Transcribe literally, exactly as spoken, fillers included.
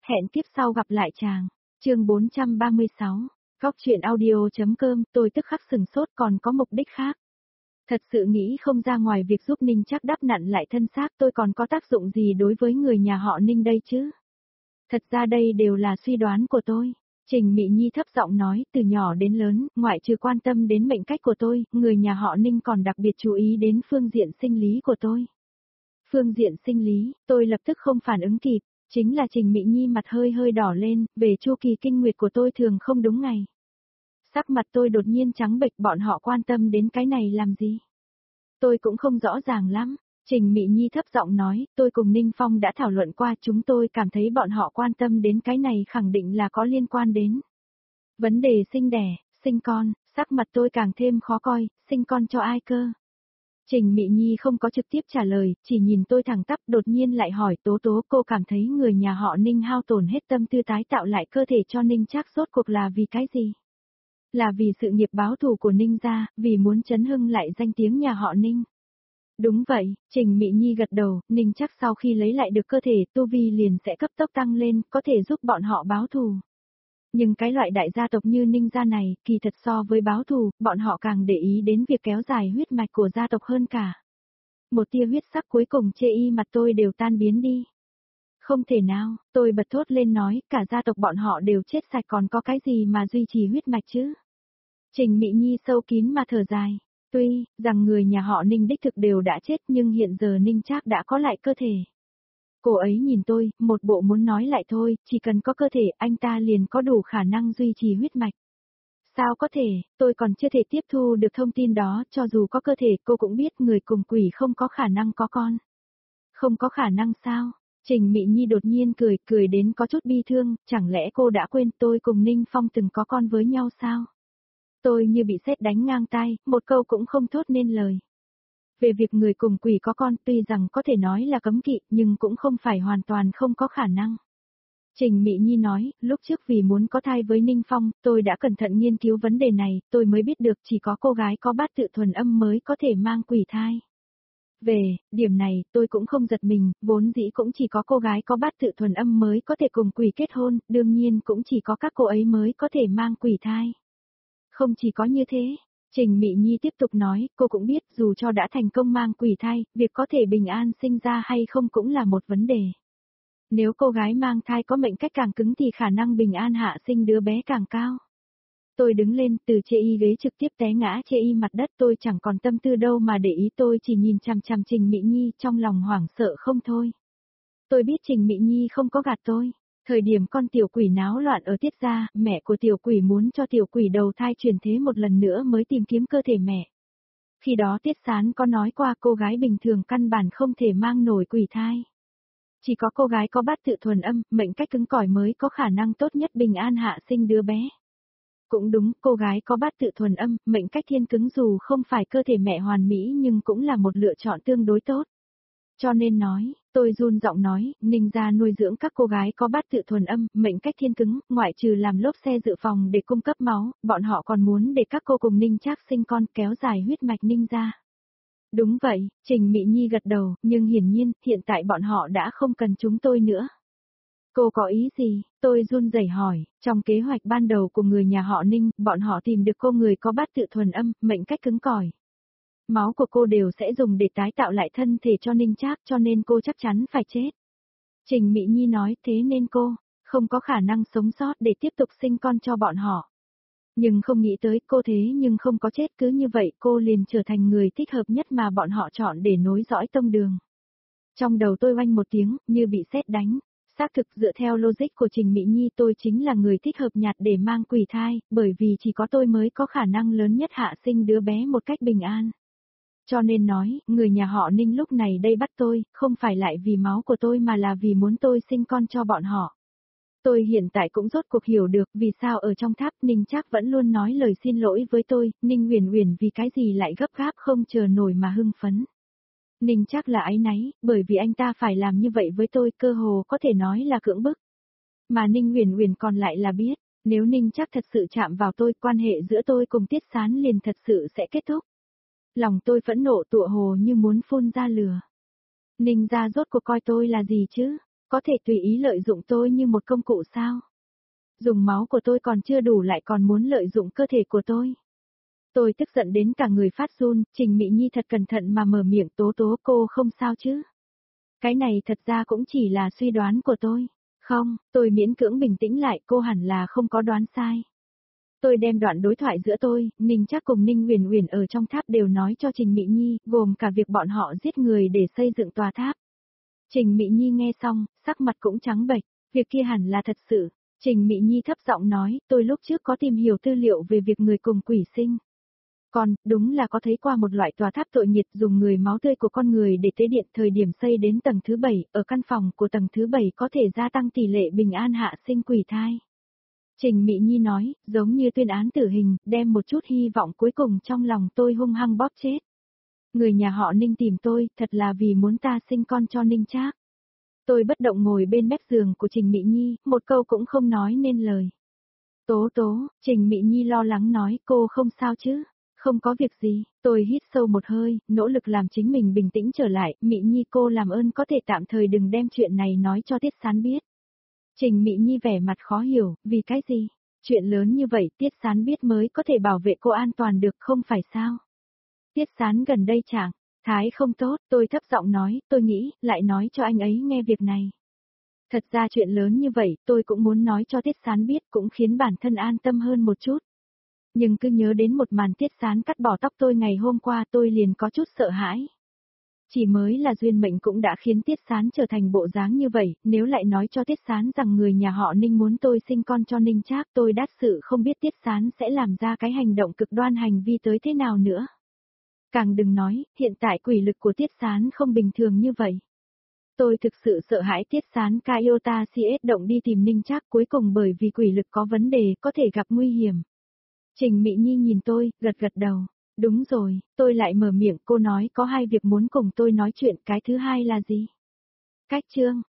Hẹn kiếp sau gặp lại chàng. Chương bốn trăm ba mươi sáu. Góc truyện audio.com, tôi tức khắc sừng sốt còn có mục đích khác. Thật sự nghĩ không ra ngoài việc giúp Ninh Trác đắp nặn lại thân xác tôi còn có tác dụng gì đối với người nhà họ Ninh đây chứ. Thật ra đây đều là suy đoán của tôi. Trình Mị Nhi thấp giọng nói, từ nhỏ đến lớn, ngoại trừ quan tâm đến mệnh cách của tôi, người nhà họ Ninh còn đặc biệt chú ý đến phương diện sinh lý của tôi. Phương diện sinh lý, tôi lập tức không phản ứng kịp, chính là Trình Mị Nhi mặt hơi hơi đỏ lên, về chu kỳ kinh nguyệt của tôi thường không đúng ngày. Sắc mặt tôi đột nhiên trắng bệch, bọn họ quan tâm đến cái này làm gì? Tôi cũng không rõ ràng lắm. Trình Mị Nhi thấp giọng nói, tôi cùng Ninh Phong đã thảo luận qua, chúng tôi cảm thấy bọn họ quan tâm đến cái này khẳng định là có liên quan đến vấn đề sinh đẻ, sinh con. Sắc mặt tôi càng thêm khó coi, sinh con cho ai cơ? Trình Mị Nhi không có trực tiếp trả lời, chỉ nhìn tôi thẳng tắp, đột nhiên lại hỏi, Tố Tố, cô cảm thấy người nhà họ Ninh hao tổn hết tâm tư tái tạo lại cơ thể cho Ninh Trác rốt cuộc là vì cái gì? Là vì sự nghiệp báo thù của Ninh gia, vì muốn chấn hưng lại danh tiếng nhà họ Ninh. Đúng vậy, Trình Mị Nhi gật đầu, Ninh Trác sau khi lấy lại được cơ thể, tu vi liền sẽ cấp tốc tăng lên, có thể giúp bọn họ báo thù. Nhưng cái loại đại gia tộc như Ninh gia này, kỳ thật so với báo thù, bọn họ càng để ý đến việc kéo dài huyết mạch của gia tộc hơn cả. Một tia huyết sắc cuối cùng chê y mặt tôi đều tan biến đi. Không thể nào, tôi bật thốt lên nói, cả gia tộc bọn họ đều chết sạch còn có cái gì mà duy trì huyết mạch chứ. Trình Mị Nhi sâu kín mà thở dài. Tuy rằng người nhà họ Ninh đích thực đều đã chết nhưng hiện giờ Ninh Trác đã có lại cơ thể. Cô ấy nhìn tôi, một bộ muốn nói lại thôi, chỉ cần có cơ thể anh ta liền có đủ khả năng duy trì huyết mạch. Sao có thể, tôi còn chưa thể tiếp thu được thông tin đó, cho dù có cơ thể cô cũng biết người cùng quỷ không có khả năng có con. Không có khả năng sao? Trình Mị Nhi đột nhiên cười, cười đến có chút bi thương, chẳng lẽ cô đã quên tôi cùng Ninh Phong từng có con với nhau sao? Tôi như bị sét đánh ngang tai, một câu cũng không thốt nên lời. Về việc người cùng quỷ có con tuy rằng có thể nói là cấm kỵ nhưng cũng không phải hoàn toàn không có khả năng. Trình Mị Nhi nói, lúc trước vì muốn có thai với Ninh Phong, tôi đã cẩn thận nghiên cứu vấn đề này, tôi mới biết được chỉ có cô gái có bát tự thuần âm mới có thể mang quỷ thai. Về, điểm này, tôi cũng không giật mình, vốn dĩ cũng chỉ có cô gái có bát tự thuần âm mới có thể cùng quỷ kết hôn, đương nhiên cũng chỉ có các cô ấy mới có thể mang quỷ thai. Không chỉ có như thế, Trình Mị Nhi tiếp tục nói, cô cũng biết dù cho đã thành công mang quỷ thai, việc có thể bình an sinh ra hay không cũng là một vấn đề. Nếu cô gái mang thai có mệnh cách càng cứng thì khả năng bình an hạ sinh đứa bé càng cao. Tôi đứng lên từ chê y ghế trực tiếp té ngã chê y mặt đất, tôi chẳng còn tâm tư đâu mà để ý, tôi chỉ nhìn chằm chằm Trình Mị Nhi trong lòng hoảng sợ không thôi. Tôi biết Trình Mị Nhi không có gạt tôi. Thời điểm con tiểu quỷ náo loạn ở Tiết gia, mẹ của tiểu quỷ muốn cho tiểu quỷ đầu thai chuyển thế một lần nữa mới tìm kiếm cơ thể mẹ. Khi đó Tiết Sán có nói qua cô gái bình thường căn bản không thể mang nổi quỷ thai. Chỉ có cô gái có bát tự thuần âm, mệnh cách cứng cỏi mới có khả năng tốt nhất bình an hạ sinh đứa bé. Cũng đúng, cô gái có bát tự thuần âm, mệnh cách thiên cứng dù không phải cơ thể mẹ hoàn mỹ nhưng cũng là một lựa chọn tương đối tốt. Cho nên nói, tôi run giọng nói, Ninh gia nuôi dưỡng các cô gái có bát tự thuần âm, mệnh cách thiên cứng, ngoại trừ làm lốp xe dự phòng để cung cấp máu, bọn họ còn muốn để các cô cùng Ninh Trác sinh con kéo dài huyết mạch Ninh gia. Đúng vậy, Trình Mị Nhi gật đầu, nhưng hiển nhiên, hiện tại bọn họ đã không cần chúng tôi nữa. Cô có ý gì? Tôi run rẩy hỏi, trong kế hoạch ban đầu của người nhà họ Ninh, bọn họ tìm được cô người có bát tự thuần âm, mệnh cách cứng cỏi. Máu của cô đều sẽ dùng để tái tạo lại thân thể cho Ninh Trác, cho nên cô chắc chắn phải chết. Trình Mị Nhi nói, thế nên cô không có khả năng sống sót để tiếp tục sinh con cho bọn họ. Nhưng không nghĩ tới cô thế nhưng không có chết, cứ như vậy cô liền trở thành người thích hợp nhất mà bọn họ chọn để nối dõi tông đường. Trong đầu tôi oanh một tiếng, như bị sét đánh. Xác thực dựa theo logic của Trình Mị Nhi tôi chính là người thích hợp nhặt để mang quỷ thai, bởi vì chỉ có tôi mới có khả năng lớn nhất hạ sinh đứa bé một cách bình an. Cho nên nói, người nhà họ Ninh lúc này đây bắt tôi, không phải lại vì máu của tôi mà là vì muốn tôi sinh con cho bọn họ. Tôi hiện tại cũng rốt cuộc hiểu được vì sao ở trong tháp Ninh Trác vẫn luôn nói lời xin lỗi với tôi, Ninh Uyển Uyển vì cái gì lại gấp gáp không chờ nổi mà hưng phấn. Ninh Trác là áy náy, bởi vì anh ta phải làm như vậy với tôi, cơ hồ có thể nói là cưỡng bức. Mà Ninh Uyển Uyển còn lại là biết, nếu Ninh Trác thật sự chạm vào tôi, quan hệ giữa tôi cùng Tiết Sán liền thật sự sẽ kết thúc. Lòng tôi phẫn nộ tựa hồ như muốn phun ra lửa. Ninh gia rốt cuộc coi tôi là gì chứ? Có thể tùy ý lợi dụng tôi như một công cụ sao? Dùng máu của tôi còn chưa đủ lại còn muốn lợi dụng cơ thể của tôi. Tôi tức giận đến cả người phát run, Trình Mị Nhi thật cẩn thận mà mở miệng, Tố Tố, cô không sao chứ? Cái này thật ra cũng chỉ là suy đoán của tôi. Không, tôi miễn cưỡng bình tĩnh lại, cô hẳn là không có đoán sai. Tôi đem đoạn đối thoại giữa tôi, Ninh Trác cùng Ninh Huyền Huyền ở trong tháp đều nói cho Trình Mị Nhi, gồm cả việc bọn họ giết người để xây dựng tòa tháp. Trình Mị Nhi nghe xong, sắc mặt cũng trắng bệch, việc kia hẳn là thật sự. Trình Mị Nhi thấp giọng nói, tôi lúc trước có tìm hiểu tư liệu về việc người cùng quỷ sinh. Còn, đúng là có thấy qua một loại tòa tháp tội nghiệt dùng người máu tươi của con người để tế điện, thời điểm xây đến tầng thứ bảy, ở căn phòng của tầng thứ bảy có thể gia tăng tỷ lệ bình an hạ sinh quỷ thai. Trình Mị Nhi nói, giống như tuyên án tử hình, đem một chút hy vọng cuối cùng trong lòng tôi hung hăng bóp chết. Người nhà họ Ninh tìm tôi, thật là vì muốn ta sinh con cho Ninh Trác. Tôi bất động ngồi bên mép giường của Trình Mị Nhi, một câu cũng không nói nên lời. Tố Tố, Trình Mị Nhi lo lắng nói, cô không sao chứ? Không có việc gì, tôi hít sâu một hơi, nỗ lực làm chính mình bình tĩnh trở lại, Mị Nhi cô làm ơn có thể tạm thời đừng đem chuyện này nói cho Tiết Sán biết. Trình Mị Nhi vẻ mặt khó hiểu, vì cái gì? Chuyện lớn như vậy Tiết Sán biết mới có thể bảo vệ cô an toàn được không phải sao? Tiết Sán gần đây chẳng, thái không tốt, tôi thấp giọng nói, tôi nghĩ, lại nói cho anh ấy nghe việc này. Thật ra chuyện lớn như vậy, tôi cũng muốn nói cho Tiết Sán biết cũng khiến bản thân an tâm hơn một chút. Nhưng cứ nhớ đến một màn Tiết Sán cắt bỏ tóc tôi ngày hôm qua tôi liền có chút sợ hãi. Chỉ mới là duyên mệnh cũng đã khiến Tiết Sán trở thành bộ dáng như vậy, nếu lại nói cho Tiết Sán rằng người nhà họ Ninh muốn tôi sinh con cho Ninh Trác, tôi đát sự không biết Tiết Sán sẽ làm ra cái hành động cực đoan hành vi tới thế nào nữa. Càng đừng nói, hiện tại quỷ lực của Tiết Sán không bình thường như vậy. Tôi thực sự sợ hãi Tiết Sán Kaiota xê ét động đi tìm Ninh Trác cuối cùng bởi vì quỷ lực có vấn đề có thể gặp nguy hiểm. Trình Mị Nhi nhìn tôi, gật gật đầu. Đúng rồi, tôi lại mở miệng, cô nói có hai việc muốn cùng tôi nói chuyện, cái thứ hai là gì? Cách chương,